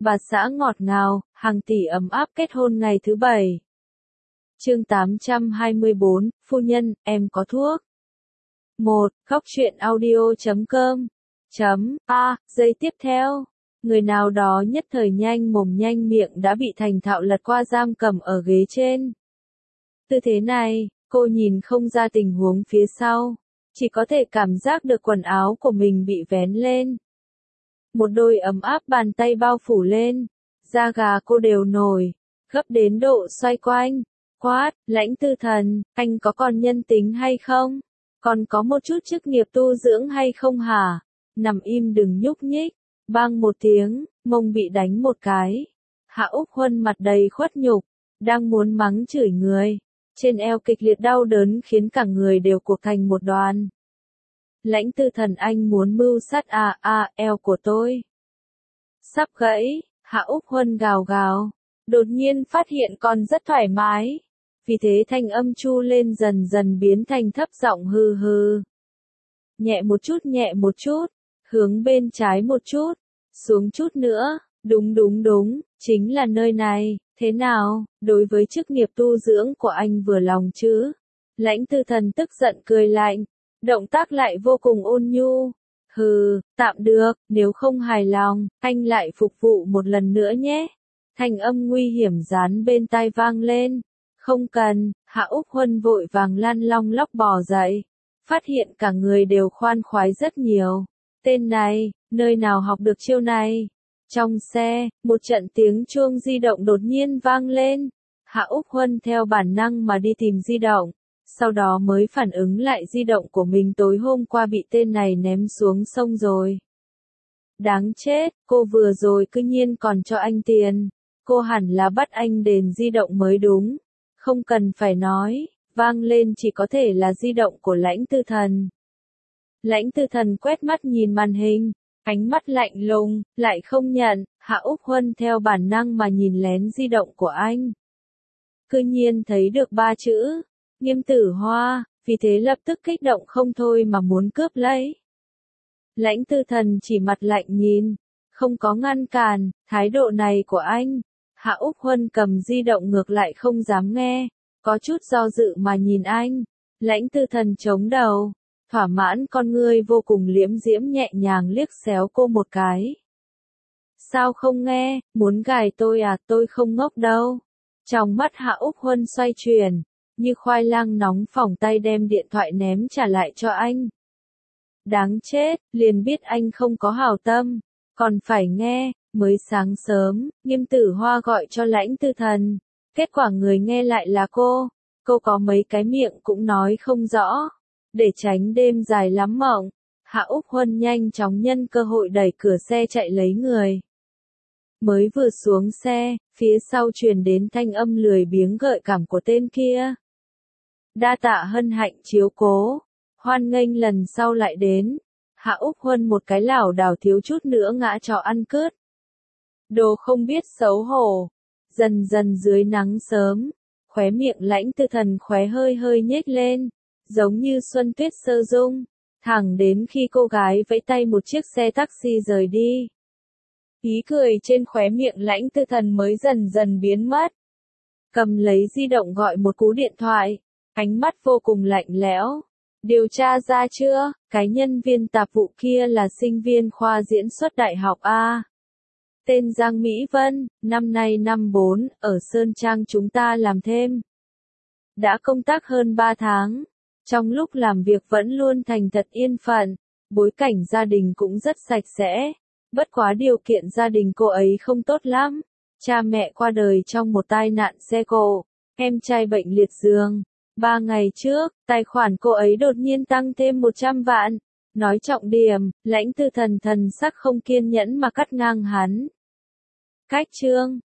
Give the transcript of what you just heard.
bà xã ngọt ngào, hàng tỷ ấm áp kết hôn ngày thứ 7. Chương 824, phu nhân, em có thuốc. 1. Góc truyện audio.com. Giây tiếp theo, người nào đó nhất thời nhanh mồm nhanh miệng đã bị thành thạo lật qua giam cầm ở ghế trên. Tư thế này, cô nhìn không ra tình huống phía sau, chỉ có thể cảm giác được quần áo của mình bị vén lên. Một đôi ấm áp bàn tay bao phủ lên, da gà cô đều nổi, gấp đến độ xoay quanh, quát, Lãnh Tư Thần, anh có còn nhân tính hay không? Còn có một chút chức nghiệp tu dưỡng hay không hả? Nằm im đừng nhúc nhích, bang một tiếng, mông bị đánh một cái. Hạ Úc Huân mặt đầy khuất nhục, đang muốn mắng chửi người, trên eo kịch liệt đau đớn khiến cả người đều cuộc thành một đoàn. Lãnh Tư Thần anh muốn mưu sát eo của tôi sắp gãy, Hạ Úc Huân gào gào, đột nhiên phát hiện còn rất thoải mái, vì thế thanh âm chu lên dần dần biến thành thấp giọng hừ hừ. Nhẹ một chút, hướng bên trái một chút, xuống chút nữa, đúng, chính là nơi này, thế nào, đối với chức nghiệp tu dưỡng của anh vừa lòng chứ? Lãnh Tư Thần tức giận cười lạnh, động tác lại vô cùng ôn nhu. Hừ, tạm được, nếu không hài lòng, anh lại phục vụ một lần nữa nhé. Thanh âm nguy hiểm dán bên tai vang lên. Không cần, Hạ Úc Huân vội vàng lăn long lóc bò dậy. Phát hiện cả người đều khoan khoái rất nhiều. Tên này, nơi nào học được chiêu này? Trong xe, một trận tiếng chuông di động đột nhiên vang lên. Hạ Úc Huân theo bản năng mà đi tìm di động. Sau đó mới phản ứng lại di động của mình tối hôm qua bị tên này ném xuống sông rồi. Đáng chết, cô vừa rồi cư nhiên còn cho anh tiền. Cô hẳn là bắt anh đền di động mới đúng. Không cần phải nói, vang lên chỉ có thể là di động của Lãnh Tư Thần. Lãnh Tư Thần quét mắt nhìn màn hình, ánh mắt lạnh lùng, lại không nhận, Hạ Úc Huân theo bản năng mà nhìn lén di động của anh. Cư nhiên thấy được 3 chữ. Nghiêm Tử Hoa, vì thế lập tức kích động không thôi mà muốn cướp lấy. Lãnh Tư Thần chỉ mặt lạnh nhìn, không có ngăn cản, thái độ này của anh. Hạ Úc Huân cầm di động ngược lại không dám nghe, có chút do dự mà nhìn anh. Lãnh Tư Thần chống đầu, thỏa mãn con ngươi vô cùng liễm diễm nhẹ nhàng liếc xéo cô một cái. Sao không nghe, muốn gài tôi à, tôi không ngốc đâu. Trong mắt Hạ Úc Huân xoay chuyển. Như khoai lang nóng phỏng tay đem điện thoại ném trả lại cho anh. Đáng chết, liền biết anh không có hảo tâm, còn phải nghe, mới sáng sớm, Nghiêm Tử Hoa gọi cho Lãnh Tư Thần, kết quả người nghe lại là cô có mấy cái miệng cũng nói không rõ, để tránh đêm dài lắm mộng, Hạ Úc Huân nhanh chóng nhân cơ hội đẩy cửa xe chạy lấy người. Mới vừa xuống xe, phía sau truyền đến thanh âm lười biếng gợi cảm của tên kia. Đa tạ hân hạnh chiếu cố, hoan nghênh lần sau lại đến. Hạ Úc Huân một cái lảo đảo thiếu chút nữa ngã chó ăn cướp. Đồ không biết xấu hổ. Dần dần dưới nắng sớm, khóe miệng Lãnh Tư Thần khóe hơi hơi nhếch lên, giống như xuân tuyết sơ dung, thẳng đến khi cô gái vẫy tay một chiếc xe taxi rời đi. Ý cười trên khóe miệng Lãnh Tư Thần mới dần dần biến mất. Cầm lấy di động gọi một cú điện thoại. Ánh mắt vô cùng lạnh lẽo. Điều tra ra chưa, cái nhân viên tạp vụ kia là sinh viên khoa diễn xuất đại học A. Tên Giang Mỹ Vân, năm nay năm 4, ở Sơn Trang chúng ta làm thêm. Đã công tác hơn 3 tháng. Trong lúc làm việc vẫn luôn thành thật yên phận, bối cảnh gia đình cũng rất sạch sẽ. Bất quá điều kiện gia đình cô ấy không tốt lắm. Cha mẹ qua đời trong một tai nạn xe cộ, em trai bệnh liệt giường. 3 ngày trước, tài khoản cô ấy đột nhiên tăng thêm 100 vạn. Nói trọng điểm, Lãnh Tư Thần thần sắc không kiên nhẫn mà cắt ngang hắn. Cách chương,